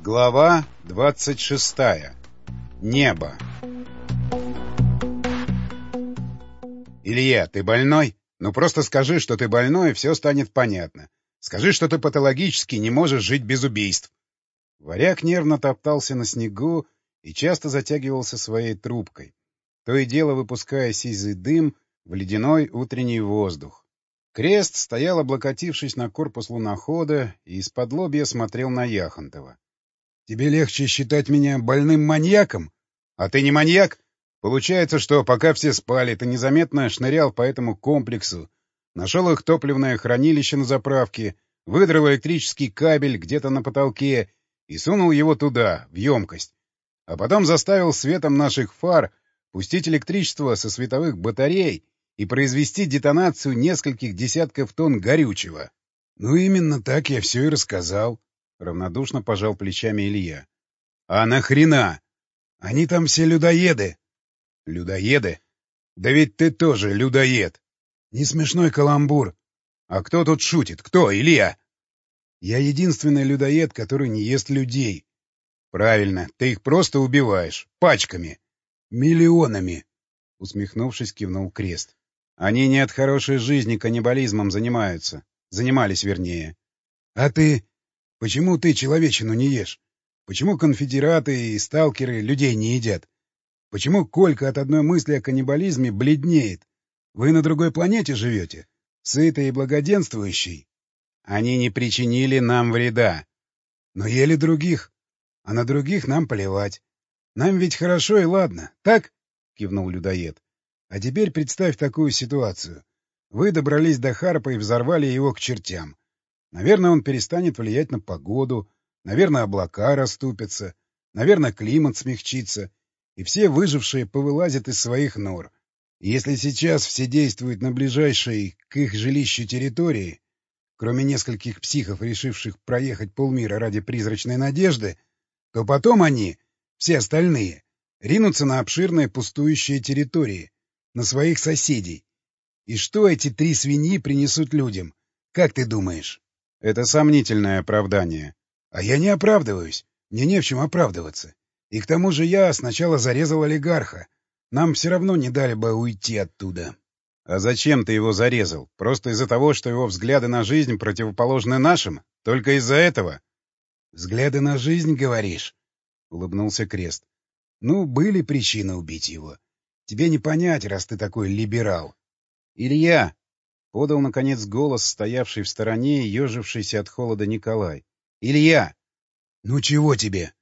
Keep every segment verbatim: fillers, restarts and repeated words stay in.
Глава двадцать шестая. Небо. Илья, ты больной? Ну просто скажи, что ты больной, и все станет понятно. Скажи, что ты патологически не можешь жить без убийств. Варяг нервно топтался на снегу и часто затягивался своей трубкой, то и дело выпуская сизый дым в ледяной утренний воздух. Крест стоял, облокотившись на корпус лунохода, и из-под лобья смотрел на Яхонтова. — Тебе легче считать меня больным маньяком? — А ты не маньяк? Получается, что пока все спали, ты незаметно шнырял по этому комплексу, нашел их топливное хранилище на заправке, выдрал электрический кабель где-то на потолке и сунул его туда, в емкость. А потом заставил светом наших фар пустить электричество со световых батарей и произвести детонацию нескольких десятков тонн горючего. — Ну, именно так я все и рассказал. — равнодушно пожал плечами Илья. — А нахрена? Они там все людоеды. — Людоеды? Да ведь ты тоже людоед. Не смешной каламбур. А кто тут шутит? Кто, Илья? Я единственный людоед, который не ест людей. Правильно, ты их просто убиваешь. Пачками. Миллионами. Усмехнувшись, кивнул Крест. Они не от хорошей жизни каннибализмом занимаются. Занимались, вернее. А ты... Почему ты человечину не ешь? Почему конфедераты и сталкеры людей не едят? Почему Колька от одной мысли о каннибализме бледнеет? Вы на другой планете живете? Сытый и благоденствующий? Они не причинили нам вреда. Но ели других. А на других нам плевать. Нам ведь хорошо и ладно, так? Кивнул людоед. А теперь представь такую ситуацию. Вы добрались до Харпа и взорвали его к чертям. Наверное, он перестанет влиять на погоду, наверное, облака расступятся, наверное, климат смягчится, и все выжившие повылазят из своих нор. И если сейчас все действуют на ближайшей к их жилищу территории, кроме нескольких психов, решивших проехать полмира ради призрачной надежды, то потом они, все остальные, ринутся на обширные пустующие территории, на своих соседей. И что эти три свиньи принесут людям? Как ты думаешь? Это сомнительное оправдание. А я не оправдываюсь. Мне не в чем оправдываться. И к тому же я сначала зарезал олигарха. Нам все равно не дали бы уйти оттуда. А зачем ты его зарезал? Просто из-за того, что его взгляды на жизнь противоположны нашим? Только из-за этого? Взгляды на жизнь, говоришь? Улыбнулся Крест. Ну, были причины убить его. Тебе не понять, раз ты такой либерал. Илья! — подал, наконец, голос, стоявший в стороне и ежившийся от холода Николай. — Илья! — Ну чего тебе?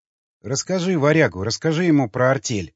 — Расскажи Варягу, расскажи ему про артель.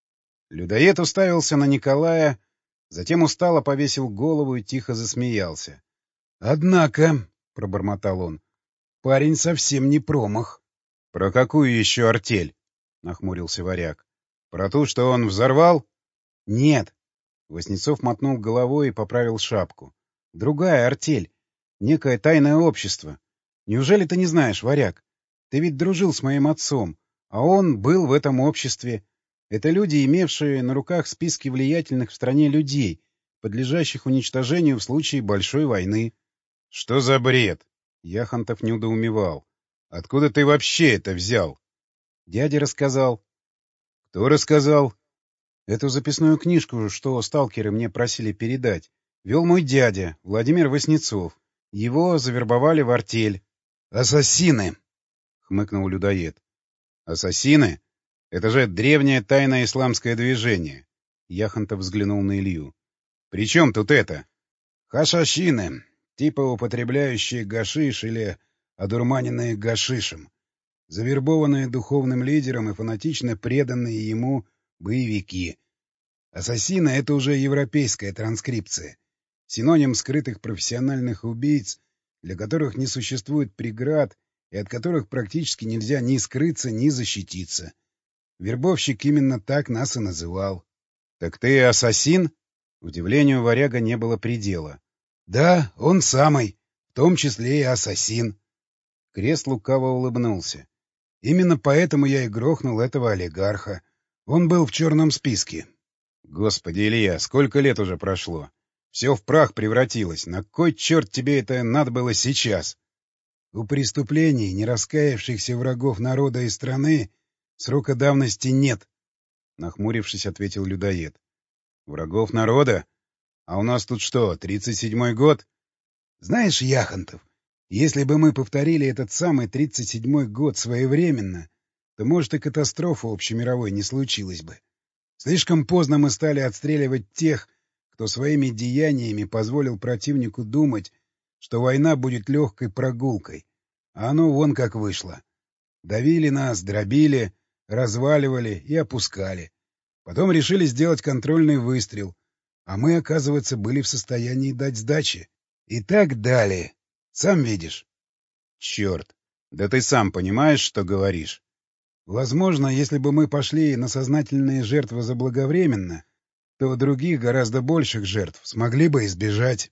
Людоед уставился на Николая, затем устало повесил голову и тихо засмеялся. — Однако, — пробормотал он, — парень совсем не промах. — Про какую еще артель? — нахмурился Варяг. — Про ту, что он взорвал? — Нет. Васнецов мотнул головой и поправил шапку. — Другая артель. Некое тайное общество. Неужели ты не знаешь, Варяг? Ты ведь дружил с моим отцом, а он был в этом обществе. Это люди, имевшие на руках списки влиятельных в стране людей, подлежащих уничтожению в случае большой войны. — Что за бред? — Яхонтов недоумевал. — Откуда ты вообще это взял? — Дядя рассказал. — Кто рассказал? Эту записную книжку, что сталкеры мне просили передать, вел мой дядя, Владимир Васнецов. Его завербовали в артель. — Ассасины! — хмыкнул людоед. — Ассасины? Это же древнее тайное исламское движение. Яхонтов взглянул на Илью. — При чем тут это? — Хашашины, типа употребляющие гашиш или одурманенные гашишем, завербованные духовным лидером и фанатично преданные ему боевики. Ассасины — это уже европейская транскрипция. Синоним скрытых профессиональных убийц, для которых не существует преград и от которых практически нельзя ни скрыться, ни защититься. Вербовщик именно так нас и называл. — Так ты ассасин? Удивлению Варяга не было предела. — Да, он самый, в том числе и ассасин. Крест лукаво улыбнулся. — Именно поэтому я и грохнул этого олигарха. Он был в черном списке. — Господи, Илья, сколько лет уже прошло? Все в прах превратилось. На кой черт тебе это надо было сейчас? У преступлений, не раскаявшихся врагов народа и страны, срока давности нет, — нахмурившись, ответил людоед. — Врагов народа? А у нас тут что, тридцать седьмой год? Знаешь, Яхонтов, если бы мы повторили этот самый тридцать седьмой год своевременно, то, может, и катастрофа общемировой не случилась бы. Слишком поздно мы стали отстреливать тех, кто своими деяниями позволил противнику думать, что война будет легкой прогулкой. А оно вон как вышло. Давили нас, дробили, разваливали и опускали. Потом решили сделать контрольный выстрел, а мы, оказывается, были в состоянии дать сдачи. И так далее. Сам видишь. Черт, да ты сам понимаешь, что говоришь. Возможно, если бы мы пошли на сознательные жертвы заблаговременно, то других гораздо больших жертв смогли бы избежать.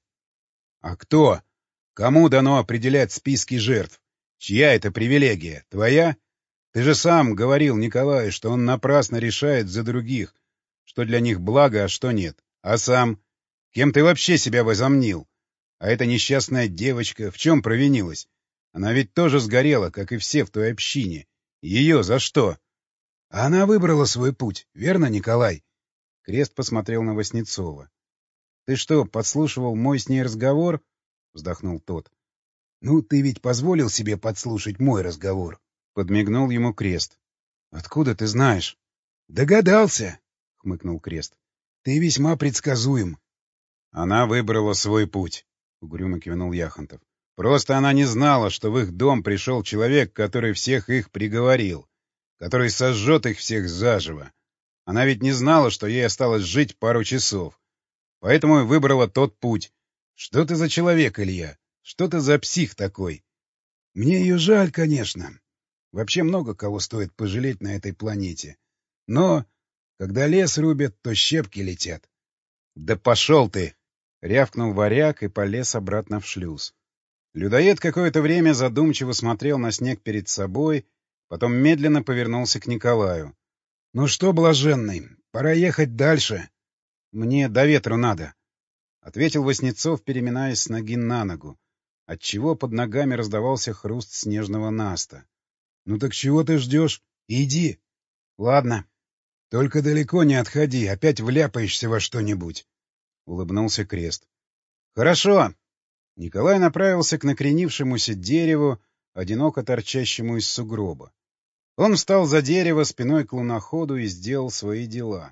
А кто? Кому дано определять списки жертв? Чья это привилегия? Твоя? Ты же сам говорил Николаю, что он напрасно решает за других, что для них благо, а что нет. А сам? Кем ты вообще себя возомнил? А эта несчастная девочка в чем провинилась? Она ведь тоже сгорела, как и все в той общине. Ее за что? Она выбрала свой путь, верно, Николай? Крест посмотрел на Васнецова. — Ты что, подслушивал мой с ней разговор? — вздохнул тот. — Ну, ты ведь позволил себе подслушать мой разговор? — подмигнул ему Крест. — Откуда ты знаешь? — Догадался, — хмыкнул Крест. — Ты весьма предсказуем. — Она выбрала свой путь, — угрюмо кивнул Яхонтов. — Просто она не знала, что в их дом пришел человек, который всех их приговорил, который сожжет их всех заживо. Она ведь не знала, что ей осталось жить пару часов. Поэтому и выбрала тот путь. Что ты за человек, Илья? Что ты за псих такой? Мне ее жаль, конечно. Вообще много кого стоит пожалеть на этой планете. Но когда лес рубят, то щепки летят. — Да пошел ты! — рявкнул варяг и полез обратно в шлюз. Людоед какое-то время задумчиво смотрел на снег перед собой, потом медленно повернулся к Николаю. — Ну что, блаженный, пора ехать дальше. — Мне до ветру надо, — ответил Васнецов, переминаясь с ноги на ногу, отчего под ногами раздавался хруст снежного наста. — Ну так чего ты ждешь? Иди. — Ладно. — Только далеко не отходи, опять вляпаешься во что-нибудь, — улыбнулся Крест. — Хорошо. Николай направился к накренившемуся дереву, одиноко торчащему из сугроба. Он встал за дерево спиной к луноходу и сделал свои дела.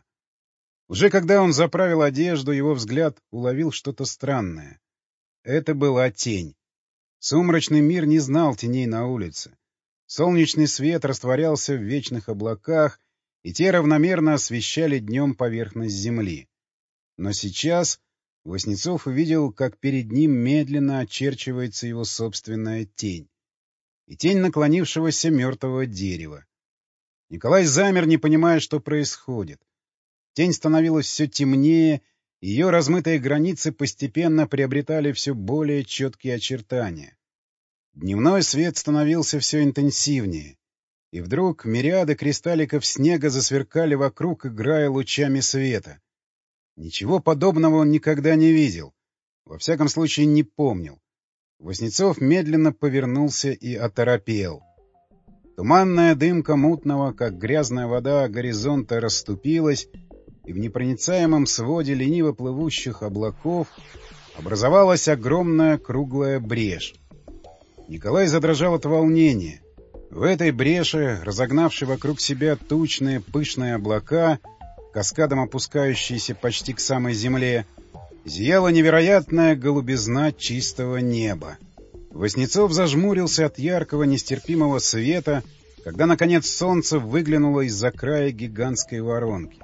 Уже когда он заправил одежду, его взгляд уловил что-то странное. Это была тень. Сумрачный мир не знал теней на улице. Солнечный свет растворялся в вечных облаках, и те равномерно освещали днем поверхность земли. Но сейчас Васнецов увидел, как перед ним медленно очерчивается его собственная тень. И тень наклонившегося мертвого дерева. Николай замер, не понимая, что происходит. Тень становилась все темнее, и ее размытые границы постепенно приобретали все более четкие очертания. Дневной свет становился все интенсивнее, и вдруг мириады кристалликов снега засверкали вокруг, играя лучами света. Ничего подобного он никогда не видел, во всяком случае не помнил. Васнецов медленно повернулся и оторопел. Туманная дымка мутного, как грязная вода, горизонта расступилась, и в непроницаемом своде лениво плывущих облаков образовалась огромная круглая брешь. Николай задрожал от волнения. В этой бреши, разогнавшей вокруг себя тучные пышные облака, каскадом опускающиеся почти к самой земле, зияла невероятная голубизна чистого неба. Васнецов зажмурился от яркого нестерпимого света, когда, наконец, солнце выглянуло из-за края гигантской воронки.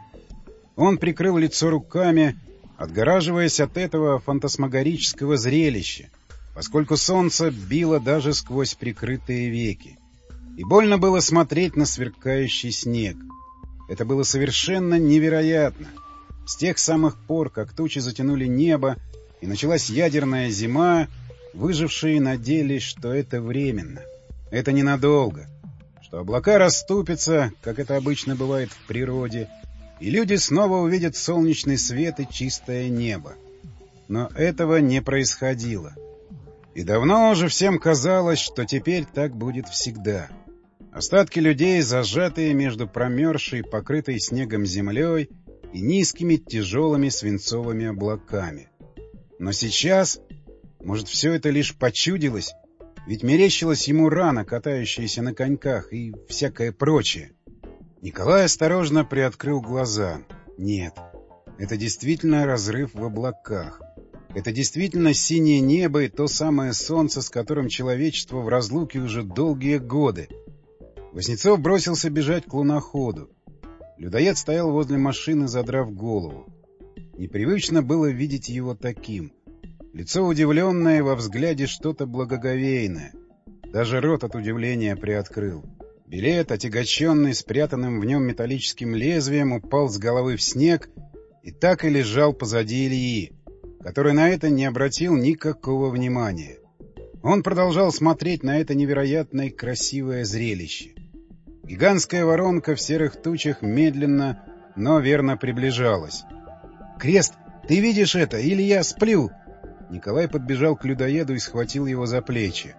Он прикрыл лицо руками, отгораживаясь от этого фантасмагорического зрелища, поскольку солнце било даже сквозь прикрытые веки. И больно было смотреть на сверкающий снег. Это было совершенно невероятно. С тех самых пор, как тучи затянули небо, и началась ядерная зима, выжившие надеялись, что это временно. Это ненадолго. Что облака расступятся, как это обычно бывает в природе, и люди снова увидят солнечный свет и чистое небо. Но этого не происходило. И давно уже всем казалось, что теперь так будет всегда. Остатки людей, зажатые между промерзшей, покрытой снегом землей и низкими тяжелыми свинцовыми облаками. Но сейчас, может, все это лишь почудилось, ведь мерещилась ему рана, катающаяся на коньках, и всякое прочее. Николай осторожно приоткрыл глаза. Нет, это действительно разрыв в облаках. Это действительно синее небо и то самое солнце, с которым человечество в разлуке уже долгие годы. Васнецов бросился бежать к луноходу. Людоед стоял возле машины, задрав голову. Непривычно было видеть его таким. Лицо удивленное, во взгляде что-то благоговейное. Даже рот от удивления приоткрыл. Билет, отягощенный спрятанным в нем металлическим лезвием, упал с головы в снег и так и лежал позади Ильи, который на это не обратил никакого внимания. Он продолжал смотреть на это невероятное красивое зрелище. Гигантская воронка в серых тучах медленно, но верно приближалась. «Крест, ты видишь это? Или я сплю?» Николай подбежал к людоеду и схватил его за плечи.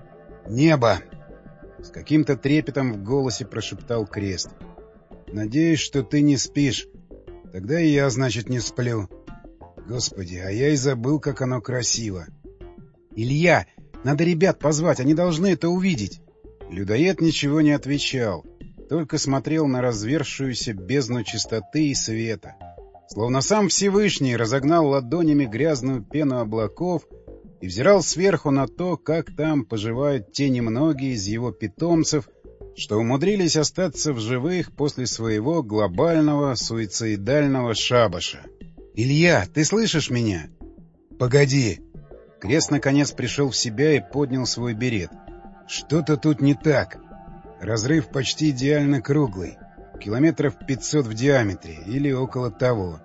«Небо!» — с каким-то трепетом в голосе прошептал Крест. «Надеюсь, что ты не спишь. Тогда и я, значит, не сплю. Господи, а я и забыл, как оно красиво. Илья, надо ребят позвать, они должны это увидеть». Людоед ничего не отвечал, только смотрел на разверзшуюся бездну чистоты и света. Словно сам Всевышний разогнал ладонями грязную пену облаков и взирал сверху на то, как там поживают те немногие из его питомцев, что умудрились остаться в живых после своего глобального суицидального шабаша. «Илья, ты слышишь меня?» «Погоди!» Крест наконец пришел в себя и поднял свой берет. «Что-то тут не так. Разрыв почти идеально круглый. Километров пятьсот в диаметре, или около того.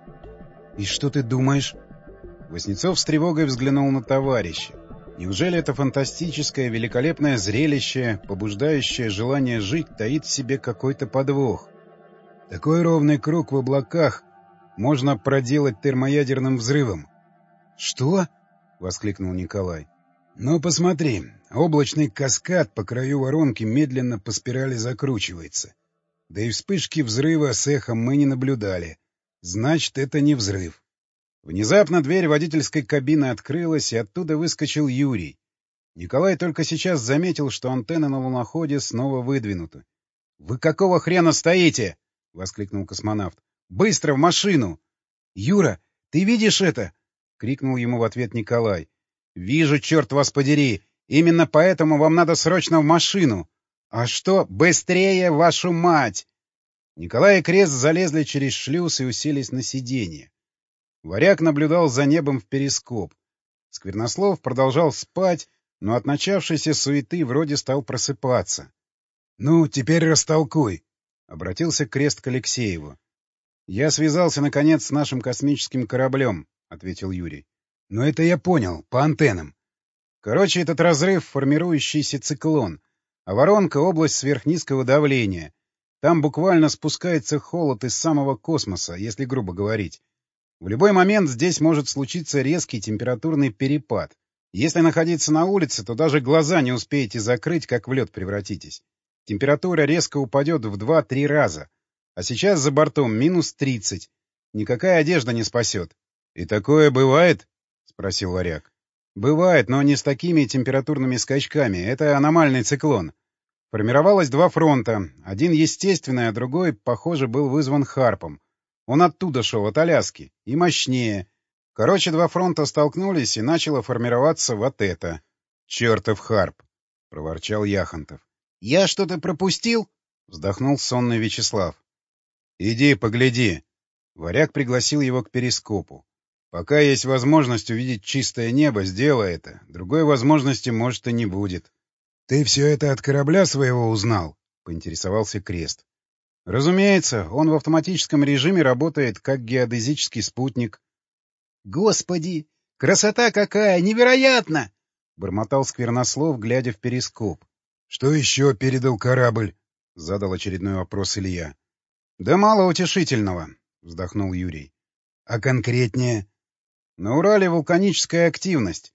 И что ты думаешь?» Васнецов с тревогой взглянул на товарища. Неужели это фантастическое, великолепное зрелище, побуждающее желание жить, таит в себе какой-то подвох? Такой ровный круг в облаках можно проделать термоядерным взрывом. «Что?» — воскликнул Николай. «Ну, посмотри, облачный каскад по краю воронки медленно по спирали закручивается. Да и вспышки взрыва с эхом мы не наблюдали. Значит, это не взрыв». Внезапно дверь водительской кабины открылась, и оттуда выскочил Юрий. Николай только сейчас заметил, что антенны на луноходе снова выдвинуты. «Вы какого хрена стоите?» — воскликнул космонавт. «Быстро в машину!» «Юра, ты видишь это?» — крикнул ему в ответ Николай. «Вижу, черт вас подери! Именно поэтому вам надо срочно в машину!» «А что? Быстрее, вашу мать!» Николай и Крест залезли через шлюз и уселись на сиденье. Варяг наблюдал за небом в перископ. Сквернослов продолжал спать, но от начавшейся суеты вроде стал просыпаться. — Ну, теперь растолкуй, — обратился Крест к Алексееву. — Я связался, наконец, с нашим космическим кораблем, — ответил Юрий. — Но это я понял, по антеннам. Короче, этот разрыв — формирующийся циклон, а воронка — область сверхнизкого давления. Там буквально спускается холод из самого космоса, если грубо говорить. В любой момент здесь может случиться резкий температурный перепад. Если находиться на улице, то даже глаза не успеете закрыть, как в лед превратитесь. Температура резко упадет в два-три раза. А сейчас за бортом минус тридцать. Никакая одежда не спасет. — И такое бывает? — спросил Варяг. — Бывает, но не с такими температурными скачками. Это аномальный циклон. Формировалось два фронта. Один естественный, а другой, похоже, был вызван Харпом. Он оттуда шел, от Аляски. И мощнее. Короче, два фронта столкнулись, и начало формироваться вот это. — Чертов Харп! — проворчал Яхонтов. — Я что-то пропустил? — вздохнул сонный Вячеслав. — Иди, погляди. Варяг пригласил его к перископу. — Пока есть возможность увидеть чистое небо, сделай это. Другой возможности, может, и не будет. — Ты все это от корабля своего узнал? — поинтересовался Крест. — Разумеется, он в автоматическом режиме работает как геодезический спутник. — Господи! Красота какая! Невероятно! — бормотал Сквернослов, глядя в перископ. — Что еще передал корабль? — задал очередной вопрос Илья. — Да мало утешительного, — вздохнул Юрий. — А конкретнее? — На Урале вулканическая активность.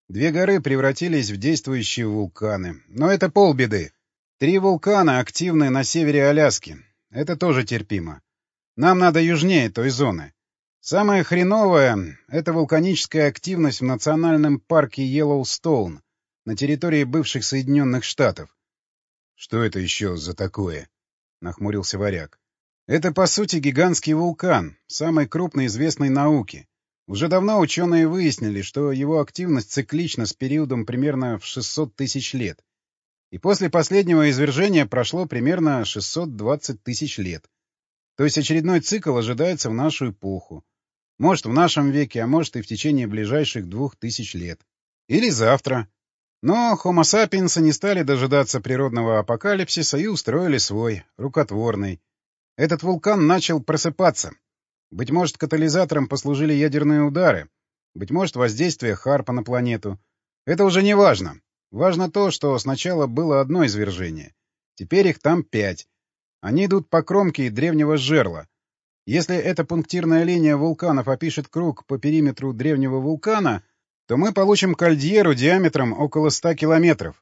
Две горы превратились в действующие вулканы. Но это полбеды. Три вулкана активны на севере Аляски. Это тоже терпимо. Нам надо южнее той зоны. Самое хреновое — это вулканическая активность в национальном парке Йеллоустоун на территории бывших Соединенных Штатов. — Что это еще за такое? — нахмурился Варяг. — Это, по сути, гигантский вулкан, самый крупный известной науки. Уже давно ученые выяснили, что его активность циклична с периодом примерно в шестьсот тысяч лет. И после последнего извержения прошло примерно шестьсот двадцать тысяч лет. То есть очередной цикл ожидается в нашу эпоху. Может, в нашем веке, а может и в течение ближайших двух тысяч лет. Или завтра. Но Homo sapiens не стали дожидаться природного апокалипсиса и устроили свой, рукотворный. Этот вулкан начал просыпаться. Быть может, катализатором послужили ядерные удары. Быть может, воздействие Харпа на планету. Это уже не важно. Важно то, что сначала было одно извержение. Теперь их там пять. Они идут по кромке древнего жерла. Если эта пунктирная линия вулканов опишет круг по периметру древнего вулкана, то мы получим кальдьеру диаметром около ста километров.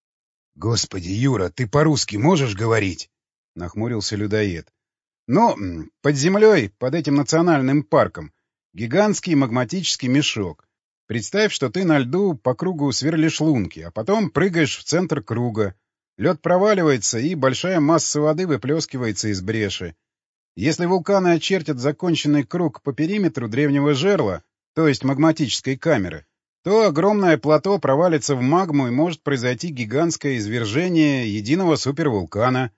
— Господи, Юра, ты по-русски можешь говорить? — нахмурился людоед. — Ну, под землей, под этим национальным парком, гигантский магматический мешок. Представь, что ты на льду по кругу сверлишь лунки, а потом прыгаешь в центр круга. Лед проваливается, и большая масса воды выплескивается из бреши. Если вулканы очертят законченный круг по периметру древнего жерла, то есть магматической камеры, то огромное плато провалится в магму и может произойти гигантское извержение единого супервулкана.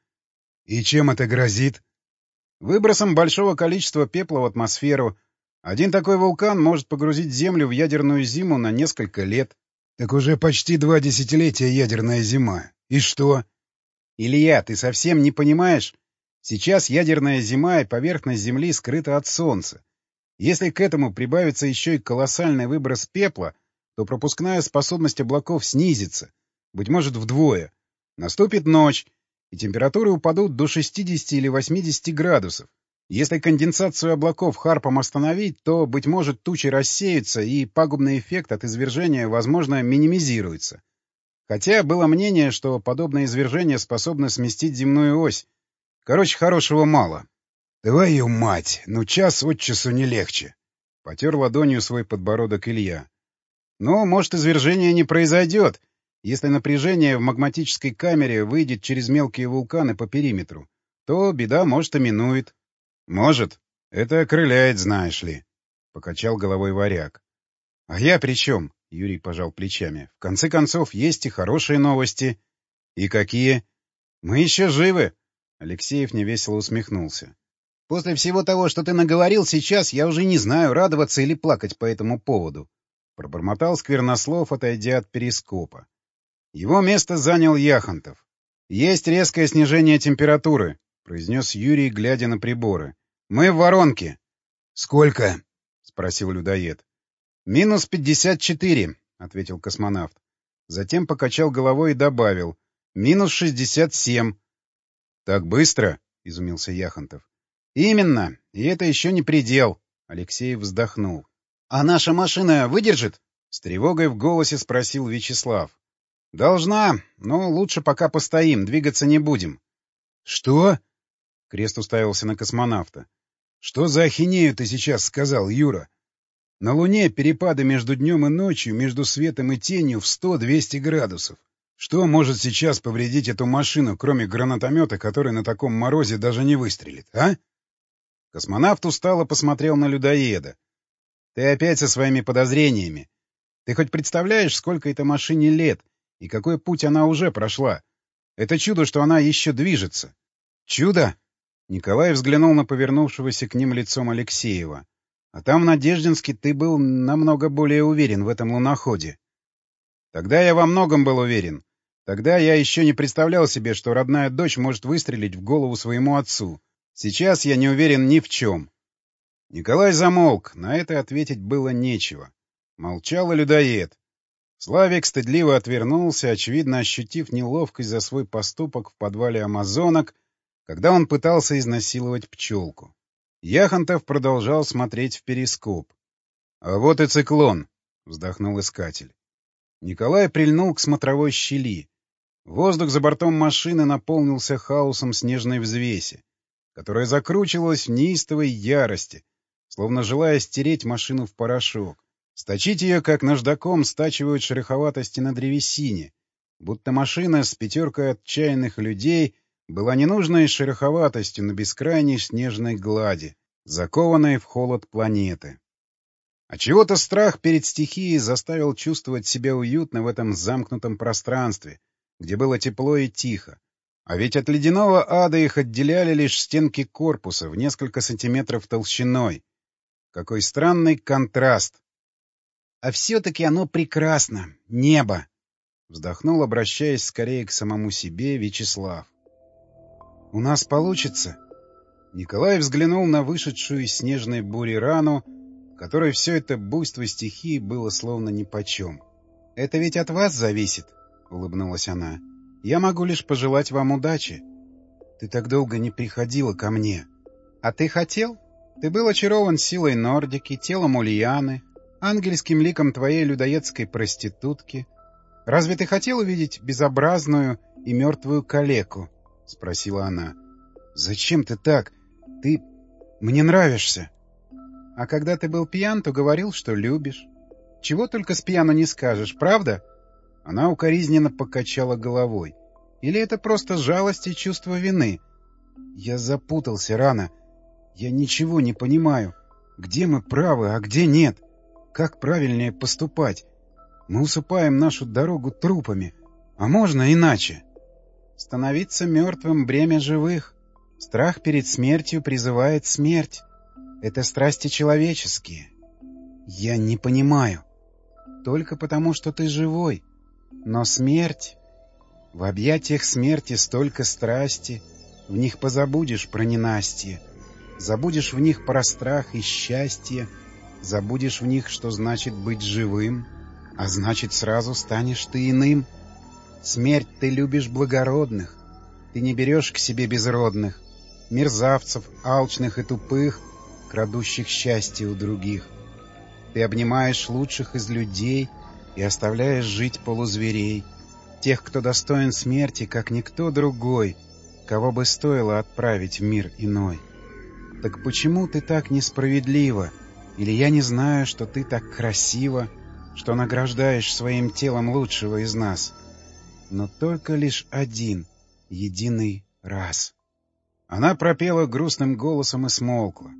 И чем это грозит? Выбросом большого количества пепла в атмосферу. Один такой вулкан может погрузить Землю в ядерную зиму на несколько лет. Так уже почти два десятилетия ядерная зима. И что? Илья, ты совсем не понимаешь? Сейчас ядерная зима и поверхность Земли скрыта от Солнца. Если к этому прибавится еще и колоссальный выброс пепла, то пропускная способность облаков снизится, быть может, вдвое. Наступит ночь, и температуры упадут до шестидесяти или восьмидесяти градусов. Если конденсацию облаков Харпом остановить, то, быть может, тучи рассеются, и пагубный эффект от извержения, возможно, минимизируется. Хотя было мнение, что подобное извержение способно сместить земную ось. Короче, хорошего мало. — Твою мать! Ну час от часу не легче! — потер ладонью свой подбородок Илья. — Ну, может, извержение не произойдет, если напряжение в магматической камере выйдет через мелкие вулканы по периметру, то беда, может, и минует. — Может. Это окрыляет, знаешь ли, — покачал головой Варяг. — А я при чем? — Юрий пожал плечами. — В конце концов, есть и хорошие новости. — И какие? — Мы еще живы. Алексеев невесело усмехнулся. — После всего того, что ты наговорил сейчас, я уже не знаю, радоваться или плакать по этому поводу. Пробормотал Сквернослов, отойдя от перископа. Его место занял Яхонтов. — Есть резкое снижение температуры, — произнес Юрий, глядя на приборы. — Мы в воронке. — Сколько? — спросил людоед. — Минус пятьдесят четыре, — ответил космонавт. Затем покачал головой и добавил. — Минус шестьдесят семь. — Так быстро? — изумился Яхонтов. — Именно. И это еще не предел. Алексеев вздохнул. — А наша машина выдержит? — с тревогой в голосе спросил Вячеслав. — Должна, но лучше пока постоим, двигаться не будем. — Что? — Крест уставился на космонавта. — Что за ахинею ты сейчас сказал, Юра? На Луне перепады между днем и ночью, между светом и тенью в сто-двести градусов. Что может сейчас повредить эту машину, кроме гранатомета, который на таком морозе даже не выстрелит, а? Космонавт устало посмотрел на людоеда. — Ты опять со своими подозрениями. Ты хоть представляешь, сколько этой машине лет и какой путь она уже прошла? Это чудо, что она еще движется. — Чудо? Николай взглянул на повернувшегося к ним лицом Алексеева. — А там, в Надеждинске, ты был намного более уверен в этом луноходе. — Тогда я во многом был уверен. Тогда я еще не представлял себе, что родная дочь может выстрелить в голову своему отцу. Сейчас я не уверен ни в чем. Николай замолк, на это ответить было нечего. Молчал и людоед. Славик стыдливо отвернулся, очевидно ощутив неловкость за свой поступок в подвале амазонок, когда он пытался изнасиловать пчелку. Яхонтов продолжал смотреть в перископ. — А вот и циклон, — вздохнул искатель. Николай прильнул к смотровой щели. Воздух за бортом машины наполнился хаосом снежной взвеси, которая закручивалась в неистовой ярости, словно желая стереть машину в порошок, сточить ее, как наждаком стачивают шероховатости на древесине, будто машина с пятеркой отчаянных людей была ненужной шероховатостью на бескрайней снежной глади, закованной в холод планеты. А чего-то страх перед стихией заставил чувствовать себя уютно в этом замкнутом пространстве, где было тепло и тихо. А ведь от ледяного ада их отделяли лишь стенки корпуса в несколько сантиметров толщиной. Какой странный контраст! А все-таки оно прекрасно. Небо! Вздохнул, обращаясь скорее к самому себе, Вячеслав. «У нас получится?» Николай взглянул на вышедшую из снежной бури рану, которой все это буйство стихии было словно нипочем. «Это ведь от вас зависит», — улыбнулась она. «Я могу лишь пожелать вам удачи. Ты так долго не приходила ко мне. А ты хотел? Ты был очарован силой Нордики, телом Ульяны, ангельским ликом твоей людоедской проститутки. Разве ты хотел увидеть безобразную и мертвую калеку?» — спросила она. «Зачем ты так? Ты мне нравишься». «А когда ты был пьян, то говорил, что любишь. Чего только с пьяну не скажешь, правда?» Она укоризненно покачала головой. «Или это просто жалость и чувство вины?» «Я запутался рано. Я ничего не понимаю. Где мы правы, а где нет? Как правильнее поступать? Мы усыпаем нашу дорогу трупами. А можно иначе?» «Становиться мертвым — бремя живых. Страх перед смертью призывает смерть. Это страсти человеческие. Я не понимаю. Только потому, что ты живой. Но смерть... В объятиях смерти столько страсти. В них позабудешь про ненастье. Забудешь в них про страх и счастье. Забудешь в них, что значит быть живым. А значит, сразу станешь ты иным. Смерть ты любишь благородных. Ты не берешь к себе безродных, мерзавцев, алчных и тупых, крадущих счастье у других. Ты обнимаешь лучших из людей и оставляешь жить полузверей, тех, кто достоин смерти, как никто другой, кого бы стоило отправить в мир иной. Так почему ты так несправедлива? Или я не знаю, что ты так красива, что награждаешь своим телом лучшего из нас? Но только лишь один, единый раз. Она пропела грустным голосом и смолкла.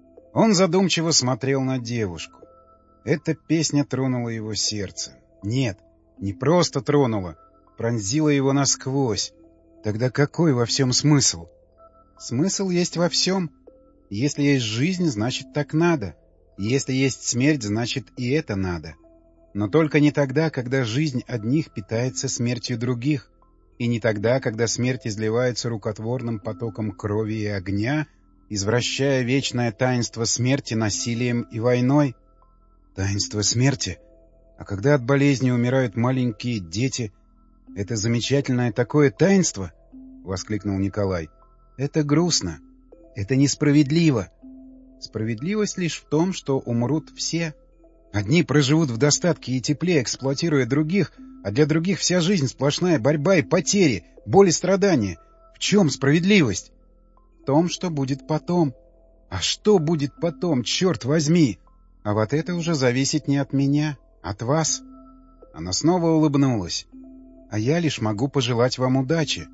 Он задумчиво смотрел на девушку. Эта песня тронула его сердце. Нет, не просто тронула, пронзила его насквозь. Тогда какой во всем смысл? Смысл есть во всем. Если есть жизнь, значит, так надо. Если есть смерть, значит, и это надо. Но только не тогда, когда жизнь одних питается смертью других, и не тогда, когда смерть изливается рукотворным потоком крови и огня, извращая вечное таинство смерти насилием и войной. Таинство смерти? А когда от болезни умирают маленькие дети, это замечательное такое таинство? — воскликнул Николай. — Это грустно. Это несправедливо. Справедливость лишь в том, что умрут все. Одни проживут в достатке и тепле, эксплуатируя других, а для других вся жизнь сплошная борьба и потери, боль и страдания. В чем справедливость? В том, что будет потом. А что будет потом, черт возьми? А вот это уже зависит не от меня, от вас. Она снова улыбнулась. А я лишь могу пожелать вам удачи.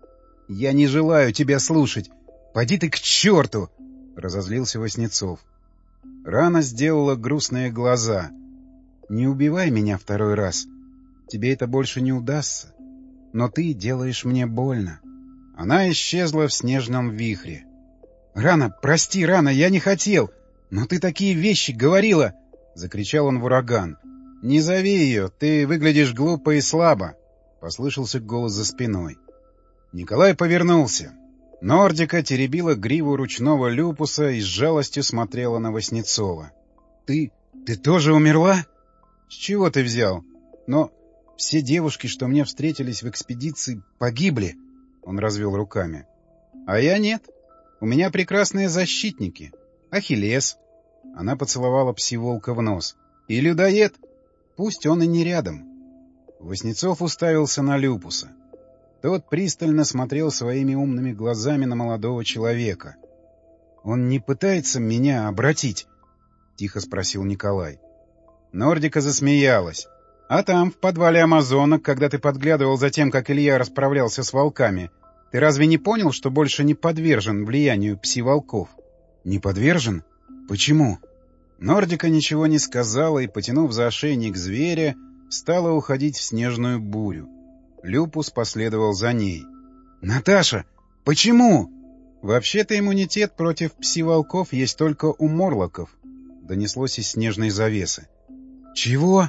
Я не желаю тебя слушать. Поди ты к черту! — разозлился Васнецов. Рана сделала грустные глаза. «Не убивай меня второй раз. Тебе это больше не удастся. Но ты делаешь мне больно». Она исчезла в снежном вихре. «Рана, прости, Рана, я не хотел. Но ты такие вещи говорила!» — закричал он в ураган. «Не зови ее, ты выглядишь глупо и слабо», — послышался голос за спиной. Николай повернулся. Нордика теребила гриву ручного люпуса и с жалостью смотрела на Васнецова. — Ты... ты тоже умерла? — С чего ты взял? Но все девушки, что мне встретились в экспедиции, погибли. Он развел руками. — А я нет. У меня прекрасные защитники. Ахиллес. Она поцеловала пси-волка в нос. И людоед. Пусть он и не рядом. Васнецов уставился на Люпуса. Тот пристально смотрел своими умными глазами на молодого человека. — Он не пытается меня обратить? — тихо спросил Николай. Нордика засмеялась. — А там, в подвале амазонок, когда ты подглядывал за тем, как Илья расправлялся с волками, ты разве не понял, что больше не подвержен влиянию пси-волков? — Не подвержен? Почему? Нордика ничего не сказала и, потянув за ошейник зверя, стала уходить в снежную бурю. Люпус последовал за ней. — Наташа! Почему? — Вообще-то иммунитет против пси-волков есть только у морлоков, — донеслось из снежной завесы. — Чего?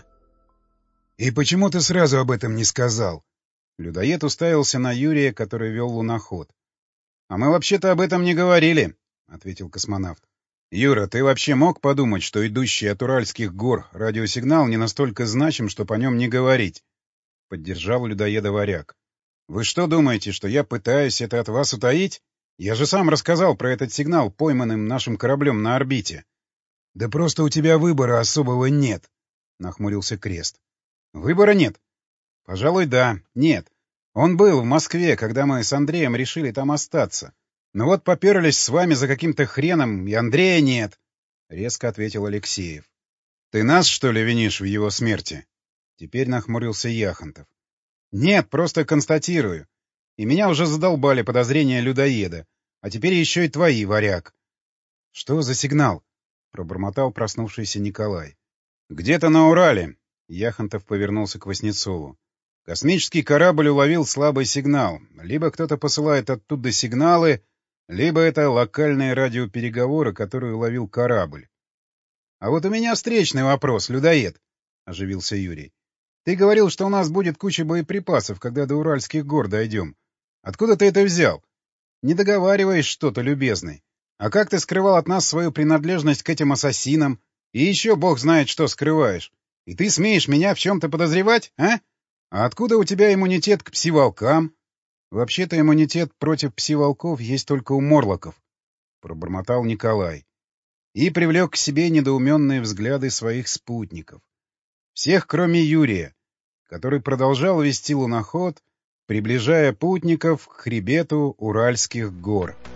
— И почему ты сразу об этом не сказал? Людоед уставился на Юрия, который вел луноход. — А мы вообще-то об этом не говорили, — ответил космонавт. — Юра, ты вообще мог подумать, что идущий от Уральских гор радиосигнал не настолько значим, чтобы о нем не говорить? — поддержал людоеда Варяг. — Вы что думаете, что я пытаюсь это от вас утаить? Я же сам рассказал про этот сигнал пойманным нашим кораблем на орбите. — Да просто у тебя выбора особого нет, — нахмурился Крест. — Выбора нет? — Пожалуй, да. Нет. Он был в Москве, когда мы с Андреем решили там остаться. Но вот поперлись с вами за каким-то хреном, и Андрея нет, — резко ответил Алексеев. — Ты нас, что ли, винишь в его смерти? Теперь нахмурился Яхонтов. — Нет, просто констатирую. И меня уже задолбали подозрения людоеда. А теперь еще и твои, Варяг. — Что за сигнал? — пробормотал проснувшийся Николай. — Где-то на Урале. Яхонтов повернулся к Васнецову. Космический корабль уловил слабый сигнал. Либо кто-то посылает оттуда сигналы, либо это локальные радиопереговоры, которые уловил корабль. — А вот у меня встречный вопрос, людоед, — оживился Юрий. — Ты говорил, что у нас будет куча боеприпасов, когда до Уральских гор дойдем. Откуда ты это взял? Не договариваешь что-то, любезный. А как ты скрывал от нас свою принадлежность к этим ассасинам? И еще бог знает, что скрываешь. И ты смеешь меня в чем-то подозревать, а? А откуда у тебя иммунитет к пси-волкам? Вообще-то иммунитет против пси-волков есть только у морлоков, — пробормотал Николай. И привлек к себе недоуменные взгляды своих спутников. Всех, кроме Юрия, который продолжал вести луноход, приближая путников к хребету Уральских гор.